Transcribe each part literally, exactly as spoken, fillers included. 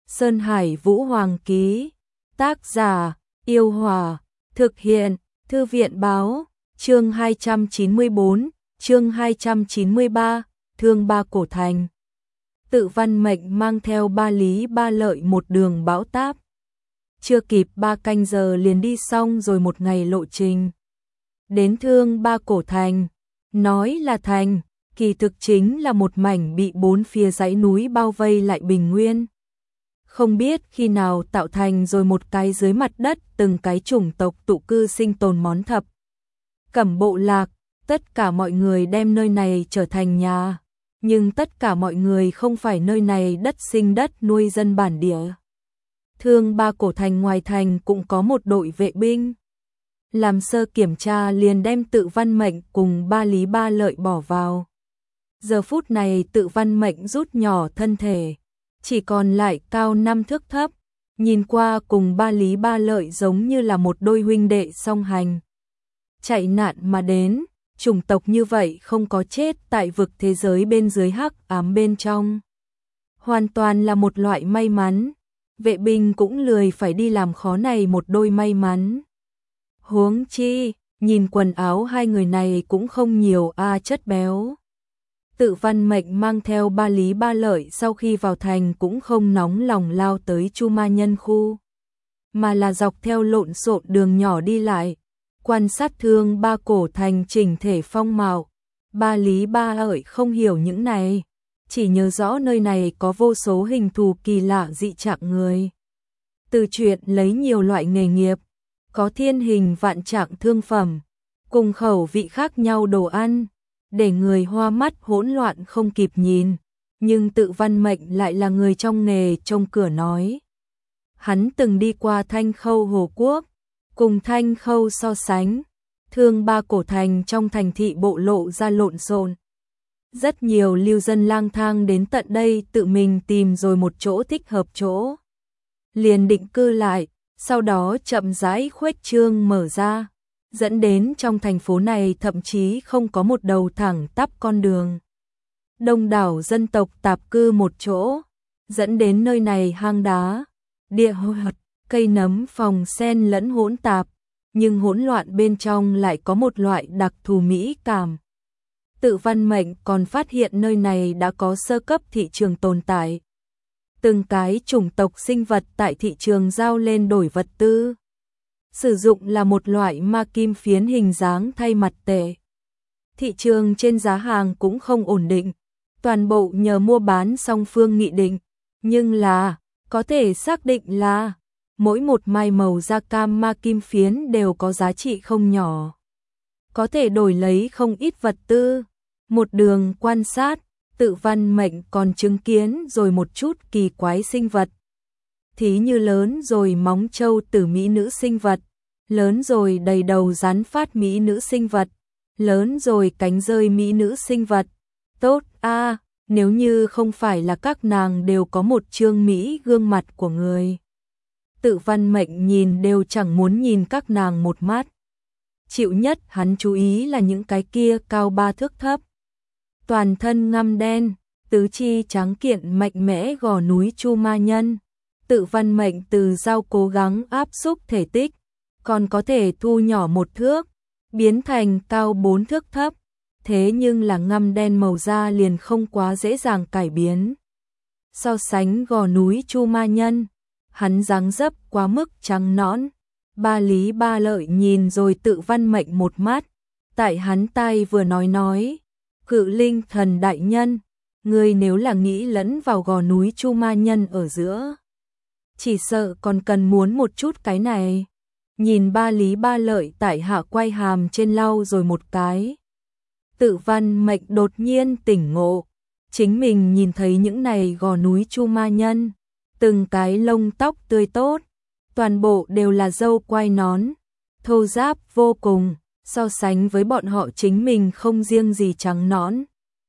Sơn Hải Vũ Hoàng ký. Tác giả: Yêu Hòa. Thực hiện: Thư viện báo. Chương hai trăm chín mươi bốn, chương hai trăm chín mươi ba, Thương Ba Cổ Thành. Tự Văn Mệnh mang theo Ba Lý Ba Lợi một đường bão táp. Chưa kịp ba canh giờ liền đi xong rồi một ngày lộ trình. Đến Thương Ba Cổ Thành, nói là thành, kỳ thực chính là một mảnh bị bốn phía dãy núi bao vây lại bình nguyên. Không biết khi nào tạo thành rồi một cái dưới mặt đất từng cái chủng tộc tụ cư sinh tồn món thập. Cẩm bộ lạc, tất cả mọi người đem nơi này trở thành nhà, nhưng tất cả mọi người không phải nơi này đất sinh đất nuôi dân bản địa. Thương Ba Cổ Thành ngoài thành cũng có một đội vệ binh. Làm sơ kiểm tra liền đem Tự Văn Mệnh cùng Ba Lý Ba Lợi bỏ vào. Giờ phút này Tự Văn Mệnh rút nhỏ thân thể, chỉ còn lại cao năm thước thấp, nhìn qua cùng Ba Lý Ba Lợi giống như là một đôi huynh đệ song hành. Chạy nạn mà đến, chủng tộc như vậy không có chết tại vực thế giới bên dưới hắc ám bên trong. Hoàn toàn là một loại may mắn, vệ binh cũng lười phải đi làm khó này một đôi may mắn. Huống chi, nhìn quần áo hai người này cũng không nhiều a chất béo. Tự Văn Mệnh mang theo Ba Lý Ba Lợi sau khi vào thành cũng không nóng lòng lao tới Chu Ma Nhân khu, mà là dọc theo lộn xộn đường nhỏ đi lại, quan sát Thương Ba Cổ Thành chỉnh thể phong mạo. Ba Lý Ba Lợi không hiểu những này, chỉ nhớ rõ nơi này có vô số hình thù kỳ lạ dị trạng người. Từ chuyện lấy nhiều loại nghề nghiệp, có thiên hình vạn trạng thương phẩm, cùng khẩu vị khác nhau đồ ăn, để người hoa mắt hỗn loạn không kịp nhìn, nhưng Tự Văn Mệnh lại là người trong nghề trông cửa nói. Hắn từng đi qua Thanh Khâu Hồ Quốc, cùng Thanh Khâu so sánh, Thương Ba Cổ Thành trong thành thị bộ lộ ra lộn xộn. Rất nhiều lưu dân lang thang đến tận đây tự mình tìm rồi một chỗ thích hợp chỗ, liền định cư lại, sau đó chậm rãi khuếch trương mở ra, dẫn đến trong thành phố này thậm chí không có một đầu thẳng tắp con đường. Đông đảo dân tộc tạp cư một chỗ, dẫn đến nơi này hang đá, địa hoạt, cây nấm phòng sen lẫn hỗn tạp, nhưng hỗn loạn bên trong lại có một loại đặc thù mỹ cảm. Tự Văn Mệnh còn phát hiện nơi này đã có sơ cấp thị trường tồn tại. Từng cái chủng tộc sinh vật tại thị trường giao lên đổi vật tư, sử dụng là một loại ma kim phiến hình dáng thay mặt tệ. Thị trường trên giá hàng cũng không ổn định, toàn bộ nhờ mua bán song phương nghị định, nhưng là, có thể xác định là, mỗi một mai màu da cam ma kim phiến đều có giá trị không nhỏ. Có thể đổi lấy không ít vật tư. Một đường quan sát, Tự Văn Mệnh còn chứng kiến rồi một chút kỳ quái sinh vật. Thí như lớn rồi móng trâu tử mỹ nữ sinh vật, lớn rồi đầy đầu rắn phát mỹ nữ sinh vật, lớn rồi cánh rơi mỹ nữ sinh vật. Tốt a, à, nếu như không phải là các nàng đều có một trương mỹ gương mặt của người. Tự Văn Mệnh nhìn đều chẳng muốn nhìn các nàng một mắt. Chịu nhất hắn chú ý là những cái kia cao ba thước thấp, toàn thân ngăm đen, tứ chi trắng kiện mạnh mẽ gò núi Chu Ma Nhân. Tự Văn Mệnh từ dao cố gắng áp xúc thể tích, còn có thể thu nhỏ một thước, biến thành cao bốn thước thấp, thế nhưng là ngăm đen màu da liền không quá dễ dàng cải biến. So sánh gò núi Chu Ma Nhân, hắn dáng dấp quá mức trắng nõn. Ba Lý Ba Lợi nhìn rồi Tự Văn Mệnh một mắt, tại hắn tai vừa nói nói, Cự Linh Thần đại nhân, ngươi nếu là nghĩ lẫn vào gò núi Chu Ma Nhân ở giữa, chỉ sợ còn cần muốn một chút cái này. Nhìn Ba Lý Ba Lợi tại hạ quay hàm trên lau rồi một cái. Tự Văn Mệnh đột nhiên tỉnh ngộ, chính mình nhìn thấy những này gò núi Chu Ma Nhân, từng cái lông tóc tươi tốt, toàn bộ đều là râu quai nón, thô ráp vô cùng, so sánh với bọn họ chính mình không riêng gì trắng nõn,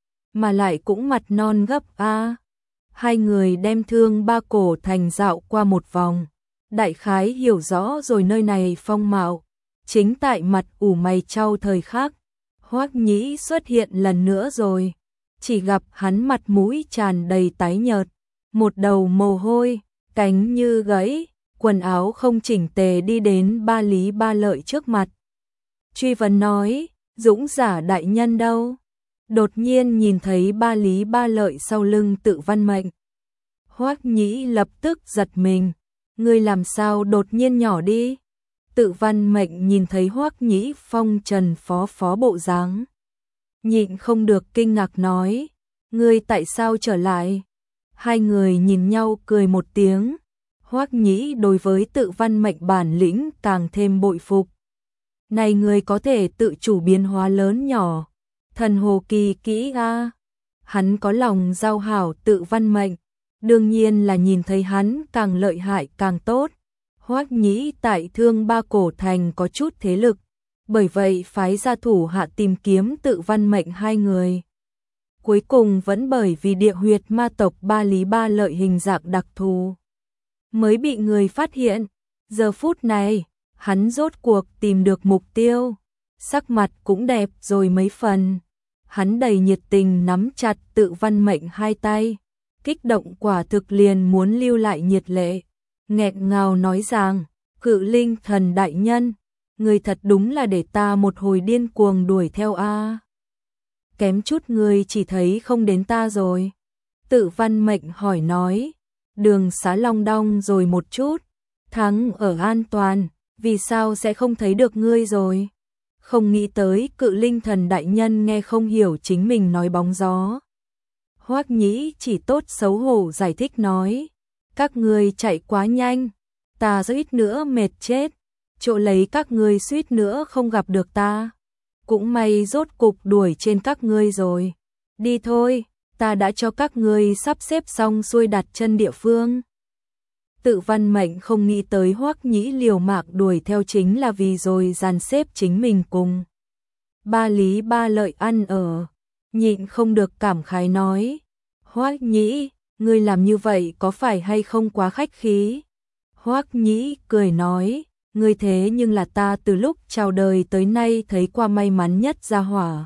mà lại cũng mặt non gấp a. Hai người đem Thương Ba Cổ Thành dạo qua một vòng, đại khái hiểu rõ rồi nơi này phong mạo. Chính tại mặt ủ mày trao thời khắc, Hoắc Nhĩ xuất hiện lần nữa rồi, chỉ gặp hắn mặt mũi tràn đầy tái nhợt, một đầu mồ hôi, cánh như gãy, quần áo không chỉnh tề đi đến Ba Lý Ba Lợi trước mặt. Truy vấn nói, Dũng giả đại nhân đâu? Đột nhiên nhìn thấy Ba Lý Ba Lợi sau lưng Tự Văn Mệnh. Hoắc Nhĩ lập tức giật mình, ngươi làm sao đột nhiên nhỏ đi? Tự Văn Mệnh nhìn thấy Hoắc Nhĩ phong trần phó phó bộ dáng, nhịn không được kinh ngạc nói, ngươi tại sao trở lại? Hai người nhìn nhau cười một tiếng. Hoắc Nhĩ đối với Tự Văn Mệnh bản lĩnh càng thêm bội phục. Này người có thể tự chủ biến hóa lớn nhỏ, thần hồ kỳ kỹ a. Hắn có lòng giao hảo Tự Văn Mệnh, đương nhiên là nhìn thấy hắn càng lợi hại càng tốt. Hoắc Nhĩ tại Thương Ba Cổ Thành có chút thế lực, bởi vậy phái gia thủ hạ tìm kiếm Tự Văn Mệnh hai người. Cuối cùng vẫn bởi vì địa huyệt ma tộc Ba Lý Ba Lợi hình dạng đặc thù, mới bị người phát hiện. Giờ phút này, hắn rốt cuộc tìm được mục tiêu, sắc mặt cũng đẹp rồi mấy phần. Hắn đầy nhiệt tình nắm chặt Tự Văn Mệnh hai tay, kích động quả thực liền muốn lưu lại nhiệt lệ, nghẹn ngào nói rằng, Cự Linh Thần đại nhân, người thật đúng là để ta một hồi điên cuồng đuổi theo a. Kém chút người chỉ thấy không đến ta rồi. Tự Văn Mệnh hỏi nói, đường xá long đong rồi một chút, thắng ở an toàn, vì sao sẽ không thấy được ngươi rồi? Không nghĩ tới Cự Linh Thần đại nhân nghe không hiểu chính mình nói bóng gió. Hoắc Nhĩ chỉ tốt xấu hổ giải thích nói, các ngươi chạy quá nhanh, ta suýt nữa mệt chết, chỗ lấy các ngươi suýt nữa không gặp được ta. Cũng may rốt cục đuổi trên các ngươi rồi. Đi thôi, ta đã cho các ngươi sắp xếp xong xuôi đặt chân địa phương. Tự Văn Mệnh không nghĩ tới Hoắc Nhĩ liều mạng đuổi theo chính là vì rồi dàn xếp chính mình cùng Ba Lý Ba Lợi ăn ở. Nhịn không được cảm khái nói, Hoắc Nhĩ, ngươi làm như vậy có phải hay không quá khách khí? Hoắc Nhĩ cười nói, ngươi thế nhưng là ta từ lúc chào đời tới nay thấy qua may mắn nhất gia hỏa.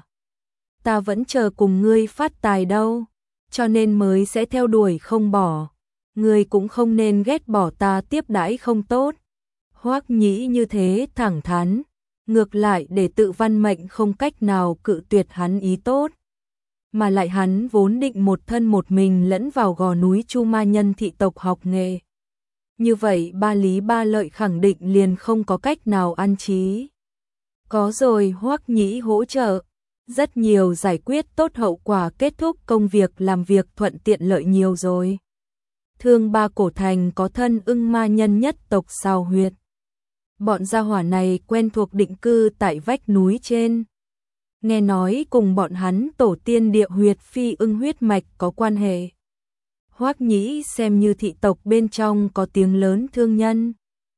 Ta vẫn chờ cùng ngươi phát tài đâu, cho nên mới sẽ theo đuổi không bỏ. Ngươi cũng không nên ghét bỏ ta tiếp đãi không tốt. Hoắc Nhĩ như thế thẳng thắn, ngược lại để Tự Văn Mệnh không cách nào cự tuyệt hắn ý tốt. Mà lại hắn vốn định một thân một mình lẫn vào gò núi Chu Ma Nhân thị tộc học nghề. Như vậy Ba Lý Ba Lợi khẳng định liền không có cách nào an trí. Có rồi Hoắc Nhĩ hỗ trợ, rất nhiều giải quyết tốt hậu quả, kết thúc công việc làm việc thuận tiện lợi nhiều rồi. Thương Ba Cổ Thành có thân ưng ma nhân nhất tộc Sào Huyệt. Bọn gia hỏa này quen thuộc định cư tại vách núi trên. Nghe nói cùng bọn hắn tổ tiên địa huyệt phi ưng huyết mạch có quan hệ. Hoắc Nhĩ xem như thị tộc bên trong có tiếng lớn thương nhân.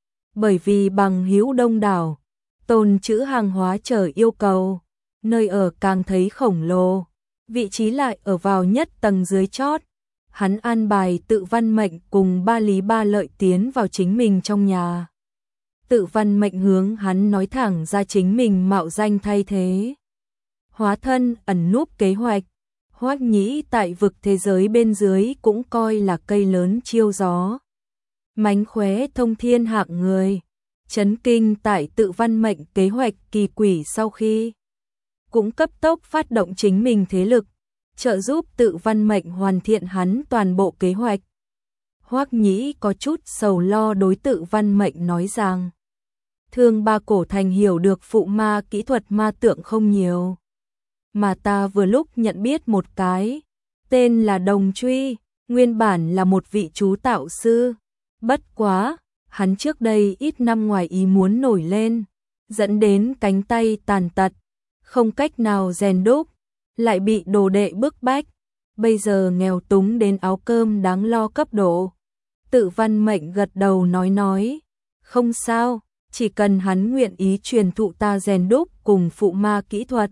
Bởi vì bằng hữu đông đảo, tồn trữ hàng hóa chờ yêu cầu, nơi ở càng thấy khổng lồ, vị trí lại ở vào nhất tầng dưới chót. Hắn an bài Tự Văn Mệnh cùng Ba Lý Ba Lợi tiến vào chính mình trong nhà. Tự Văn Mệnh hướng hắn nói thẳng ra chính mình mạo danh thay thế hóa thân ẩn núp kế hoạch. Hoắc Nhĩ tại vực thế giới bên dưới cũng coi là cây lớn chiêu gió, mánh khóe thông thiên hạng người. Chấn kinh tại Tự Văn Mệnh kế hoạch kỳ quỷ sau khi cũng cấp tốc phát động chính mình thế lực, trợ giúp Tự Văn Mệnh hoàn thiện hắn toàn bộ kế hoạch. Hoắc Nhĩ có chút sầu lo đối Tự Văn Mệnh nói rằng, Thương Ba Cổ Thành hiểu được phụ ma kỹ thuật ma tượng không nhiều, mà ta vừa lúc nhận biết một cái, tên là Đồng Truy, nguyên bản là một vị chú tạo sư. Bất quá, hắn trước đây ít năm ngoài ý muốn nổi lên, dẫn đến cánh tay tàn tật, không cách nào rèn đúc, lại bị đồ đệ bức bách, bây giờ nghèo túng đến áo cơm đáng lo cấp độ. Tự Văn Mệnh gật đầu nói nói, không sao, chỉ cần hắn nguyện ý truyền thụ ta rèn đúc cùng phụ ma kỹ thuật,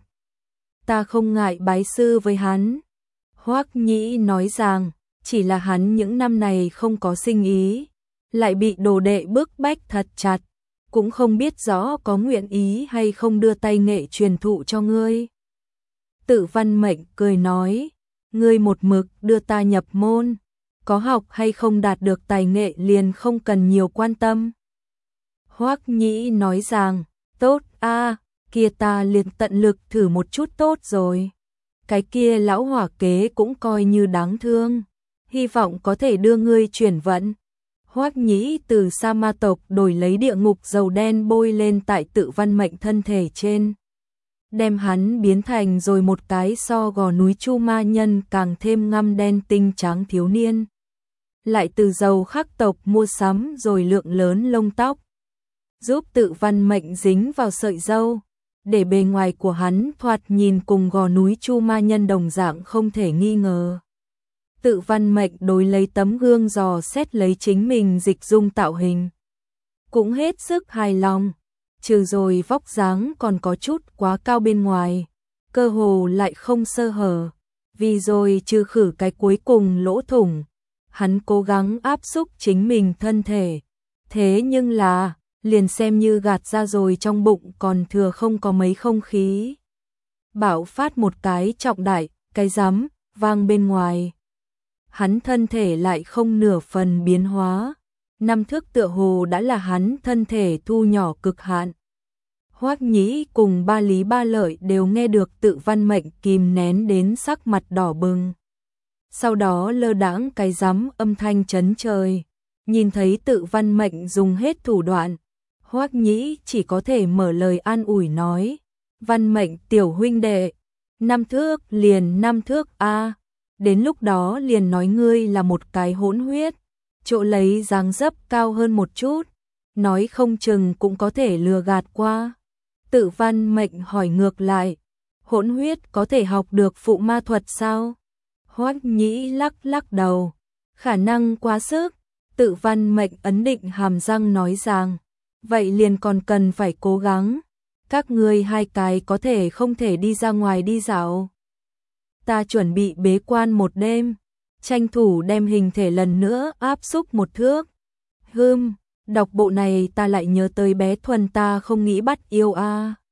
ta không ngại bái sư với hắn. Hoắc Nhĩ nói rằng, chỉ là hắn những năm này không có sinh ý, lại bị đồ đệ bức bách thật chặt, cũng không biết rõ có nguyện ý hay không đưa tay nghệ truyền thụ cho ngươi. Tự Văn Mệnh cười nói, ngươi một mực đưa ta nhập môn, có học hay không đạt được tài nghệ liền không cần nhiều quan tâm. Hoắc Nhĩ nói rằng, tốt a, kia ta liền tận lực thử một chút tốt rồi. Cái kia lão hỏa kế cũng coi như đáng thương, hy vọng có thể đưa ngươi chuyển vận. Hoắc Nhĩ từ Sa Ma tộc đổi lấy địa ngục dầu đen bôi lên tại Tự Văn Mệnh thân thể trên, đem hắn biến thành rồi một cái so gò núi Chu Ma Nhân càng thêm ngăm đen tinh trắng thiếu niên. Lại từ dầu Khắc tộc mua sắm rồi lượng lớn lông tóc, giúp Tự Văn Mệnh dính vào sợi râu, để bề ngoài của hắn thoạt nhìn cùng gò núi Chu Ma Nhân đồng dạng không thể nghi ngờ. Tự Văn Mệnh đối lấy tấm gương dò xét lấy chính mình dịch dung tạo hình, cũng hết sức hài lòng, trừ rồi vóc dáng còn có chút quá cao bên ngoài, cơ hồ lại không sơ hở, vì rồi trừ khử cái cuối cùng lỗ thủng, hắn cố gắng áp xúc chính mình thân thể, thế nhưng là, liền xem như gạt ra rồi trong bụng còn thừa không có mấy không khí. Bạo phát một cái trọng đại, cái rắm, vang bên ngoài. Hắn thân thể lại không nửa phần biến hóa, năm thước tựa hồ đã là hắn thân thể thu nhỏ cực hạn. Hoắc Nhĩ cùng Ba Lý Ba Lợi đều nghe được Tự Văn Mệnh kìm nén đến sắc mặt đỏ bừng. Sau đó lơ đãng cái rắm âm thanh chấn trời, nhìn thấy Tự Văn Mệnh dùng hết thủ đoạn, Hoắc Nhĩ chỉ có thể mở lời an ủi nói, Văn Mệnh tiểu huynh đệ, năm thước liền năm thước a, đến lúc đó liền nói ngươi là một cái hỗn huyết, chỗ lấy dáng dấp cao hơn một chút, nói không chừng cũng có thể lừa gạt qua. Tự Văn Mệnh hỏi ngược lại, hỗn huyết có thể học được phụ ma thuật sao? Hoắc Nhĩ lắc lắc đầu, khả năng quá sức. Tự Văn Mệnh ấn định hàm răng nói rằng, vậy liền còn cần phải cố gắng, các ngươi hai cái có thể không thể đi ra ngoài đi dạo. Ta chuẩn bị bế quan một đêm, tranh thủ đem hình thể lần nữa áp xúc một thước. Hừm, đọc bộ này ta lại nhớ tới bé Thuần ta không nghĩ bắt yêu a.